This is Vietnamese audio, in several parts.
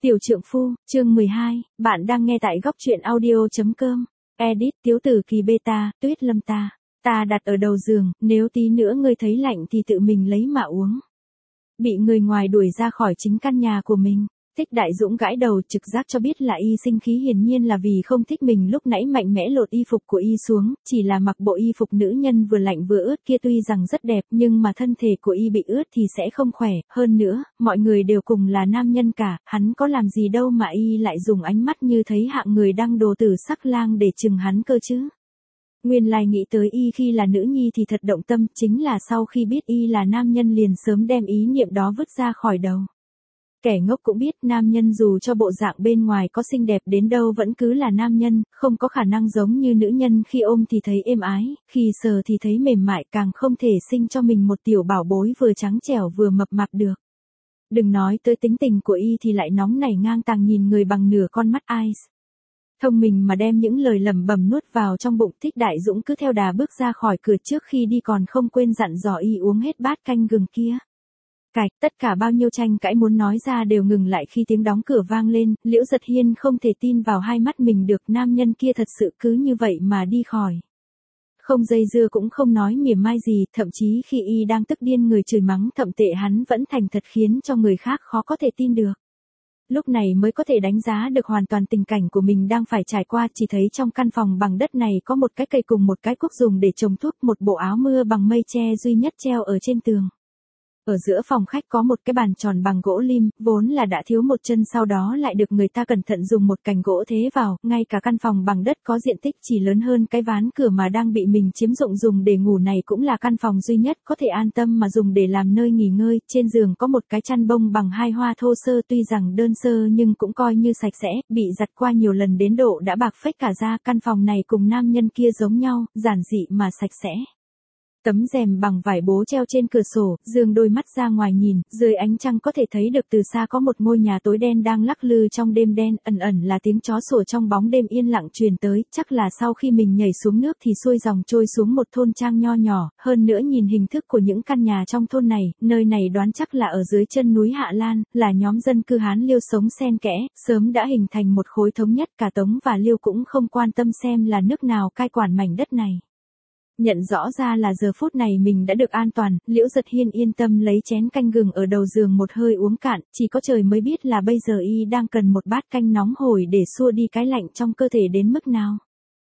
Tiểu trượng phu, chương 12, bạn đang nghe tại góc truyện audio.com. Edit Tiếu tử kỳ beta, Tuyết Lâm ta đặt ở đầu giường, nếu tí nữa ngươi thấy lạnh thì tự mình lấy mà uống. Bị người ngoài đuổi ra khỏi chính căn nhà của mình. Thích Đại Dũng gãi đầu, trực giác cho biết là y sinh khí, hiển nhiên là vì không thích mình lúc nãy mạnh mẽ lột y phục của y xuống, chỉ là mặc bộ y phục nữ nhân vừa lạnh vừa ướt kia tuy rằng rất đẹp nhưng mà thân thể của y bị ướt thì sẽ không khỏe, hơn nữa, mọi người đều cùng là nam nhân cả, hắn có làm gì đâu mà y lại dùng ánh mắt như thấy hạng người đang đồ tử sắc lang để chừng hắn cơ chứ. Nguyên lai nghĩ tới y khi là nữ nhi thì thật động tâm, chính là sau khi biết y là nam nhân liền sớm đem ý niệm đó vứt ra khỏi đầu. Kẻ ngốc cũng biết nam nhân dù cho bộ dạng bên ngoài có xinh đẹp đến đâu vẫn cứ là nam nhân, không có khả năng giống như nữ nhân khi ôm thì thấy êm ái, khi sờ thì thấy mềm mại, càng không thể sinh cho mình một tiểu bảo bối vừa trắng trẻo vừa mập mạp được. Đừng nói tới tính tình của y thì lại nóng nảy ngang tàng nhìn người bằng nửa con mắt eyes. Thông minh mà đem những lời lẩm bẩm nuốt vào trong bụng. Thích Đại Dũng cứ theo đà bước ra khỏi cửa, trước khi đi còn không quên dặn dò y uống hết bát canh gừng kia. Cạch, tất cả bao nhiêu tranh cãi muốn nói ra đều ngừng lại khi tiếng đóng cửa vang lên. Liễu Giật Hiên không thể tin vào hai mắt mình được, nam nhân kia thật sự cứ như vậy mà đi khỏi. Không dây dưa cũng không nói mỉa mai gì, thậm chí khi y đang tức điên người chửi mắng thậm tệ hắn vẫn thành thật khiến cho người khác khó có thể tin được. Lúc này mới có thể đánh giá được hoàn toàn tình cảnh của mình đang phải trải qua, chỉ thấy trong căn phòng bằng đất này có một cái cây cùng một cái cuốc dùng để trồng thuốc, một bộ áo mưa bằng mây tre duy nhất treo ở trên tường. Ở giữa phòng khách có một cái bàn tròn bằng gỗ lim, vốn là đã thiếu một chân sau đó lại được người ta cẩn thận dùng một cành gỗ thế vào, ngay cả căn phòng bằng đất có diện tích chỉ lớn hơn cái ván cửa mà đang bị mình chiếm dụng dùng để ngủ này cũng là căn phòng duy nhất có thể an tâm mà dùng để làm nơi nghỉ ngơi. Trên giường có một cái chăn bông bằng hai hoa thô sơ, tuy rằng đơn sơ nhưng cũng coi như sạch sẽ, bị giặt qua nhiều lần đến độ đã bạc phết cả da. Căn phòng này cùng nam nhân kia giống nhau, giản dị mà sạch sẽ. Tấm rèm bằng vải bố treo trên cửa sổ, dương đôi mắt ra ngoài nhìn, dưới ánh trăng có thể thấy được từ xa có một ngôi nhà tối đen đang lắc lư trong đêm đen, ẩn ẩn là tiếng chó sủa trong bóng đêm yên lặng truyền tới, chắc là sau khi mình nhảy xuống nước thì xuôi dòng trôi xuống một thôn trang nho nhỏ, hơn nữa nhìn hình thức của những căn nhà trong thôn này, nơi này đoán chắc là ở dưới chân núi Hạ Lan, là nhóm dân cư Hán Liêu sống xen kẽ, sớm đã hình thành một khối thống nhất, cả Tống và Liêu cũng không quan tâm xem là nước nào cai quản mảnh đất này. Nhận rõ ra là giờ phút này mình đã được an toàn, Liễu Giật Hiên yên tâm lấy chén canh gừng ở đầu giường một hơi uống cạn, chỉ có trời mới biết là bây giờ y đang cần một bát canh nóng hổi để xua đi cái lạnh trong cơ thể đến mức nào.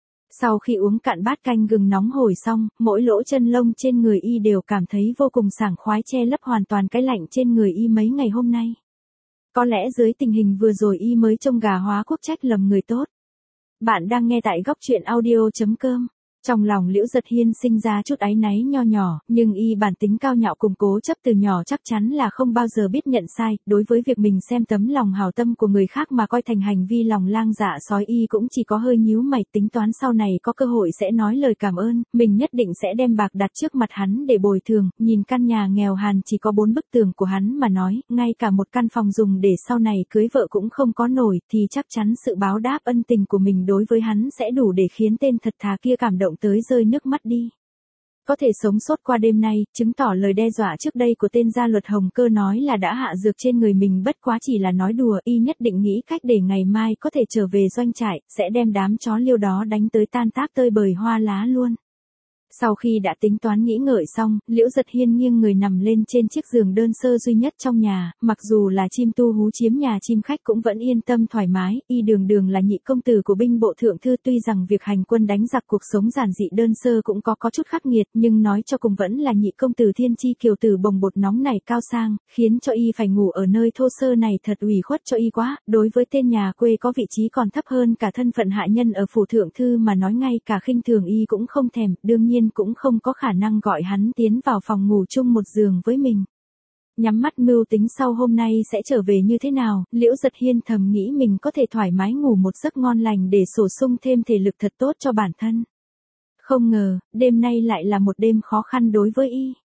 Sau khi uống cạn bát canh gừng nóng hổi xong, mỗi lỗ chân lông trên người y đều cảm thấy vô cùng sảng khoái, che lấp hoàn toàn cái lạnh trên người y mấy ngày hôm nay. Có lẽ dưới tình hình vừa rồi y mới trông gà hóa quốc trách lầm người tốt. Bạn đang nghe tại góc truyện audio.com. Trong lòng Liễu Giật Hiên sinh ra chút áy náy nho nhỏ, nhưng y bản tính cao nhạo cùng cố chấp từ nhỏ chắc chắn là không bao giờ biết nhận sai, đối với việc mình xem tấm lòng hảo tâm của người khác mà coi thành hành vi lòng lang dạ sói, y cũng chỉ có hơi nhíu mày, tính toán sau này có cơ hội sẽ nói lời cảm ơn, mình nhất định sẽ đem bạc đặt trước mặt hắn để bồi thường. Nhìn căn nhà nghèo hàn chỉ có 4 bức tường của hắn mà nói, ngay cả một căn phòng dùng để sau này cưới vợ cũng không có nổi, thì chắc chắn sự báo đáp ân tình của mình đối với hắn sẽ đủ để khiến tên thật thà kia cảm động tới rơi nước mắt đi. Có thể sống sót qua đêm nay, chứng tỏ lời đe dọa trước đây của tên gia luật Hồng Cơ nói là đã hạ dược trên người mình bất quá chỉ là nói đùa, y nhất định nghĩ cách để ngày mai có thể trở về doanh trại, sẽ đem đám chó Liêu đó đánh tới tan tác tơi bời hoa lá luôn. Sau khi đã tính toán nghĩ ngợi xong, Liễu Giật Hiên nghiêng người nằm lên trên chiếc giường đơn sơ duy nhất trong nhà, mặc dù là chim tu hú chiếm nhà chim khách cũng vẫn yên tâm thoải mái, y đường đường là nhị công tử của binh bộ thượng thư, tuy rằng việc hành quân đánh giặc cuộc sống giản dị đơn sơ cũng có chút khắc nghiệt, nhưng nói cho cùng vẫn là nhị công tử thiên chi kiều tử bồng bột nóng này cao sang, khiến cho y phải ngủ ở nơi thô sơ này thật ủy khuất cho y quá, đối với tên nhà quê có vị trí còn thấp hơn cả thân phận hạ nhân ở phủ thượng thư mà nói ngay cả khinh thường y cũng không thèm, đương nhiên cũng không có khả năng gọi hắn tiến vào phòng ngủ chung một giường với mình. Nhắm mắt mưu tính sau hôm nay sẽ trở về như thế nào, Liễu Giật Hiên thầm nghĩ mình có thể thoải mái ngủ một giấc ngon lành để bổ sung thêm thể lực thật tốt cho bản thân. Không ngờ, đêm nay lại là một đêm khó khăn đối với y.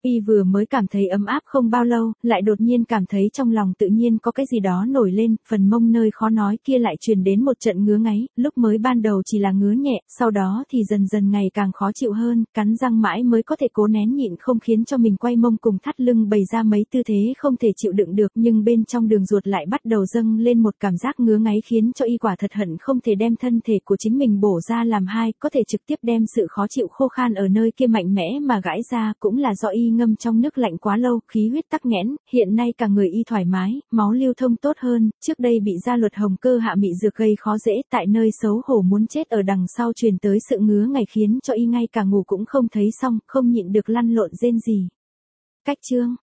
Y vừa mới cảm thấy ấm áp không bao lâu, lại đột nhiên cảm thấy trong lòng tự nhiên có cái gì đó nổi lên, phần mông nơi khó nói kia lại truyền đến một trận ngứa ngáy, lúc mới ban đầu chỉ là ngứa nhẹ, sau đó thì dần dần ngày càng khó chịu hơn, cắn răng mãi mới có thể cố nén nhịn không khiến cho mình quay mông cùng thắt lưng bày ra mấy tư thế không thể chịu đựng được, nhưng bên trong đường ruột lại bắt đầu dâng lên một cảm giác ngứa ngáy khiến cho Y quả thật hận không thể đem thân thể của chính mình bổ ra làm hai, có thể trực tiếp đem sự khó chịu khô khan ở nơi kia mạnh mẽ mà gãi ra, cũng là do Y ngâm trong nước lạnh quá lâu, khí huyết tắc nghẽn, hiện nay cả người Y thoải mái, máu lưu thông tốt hơn, trước đây bị gia luật hồng cơ hạ mị dược gây khó dễ, tại nơi xấu hổ muốn chết ở đằng sau truyền tới sự ngứa ngày khiến cho Y ngay cả ngủ cũng không thấy xong, không nhịn được lăn lộn rên rỉ. Cách chương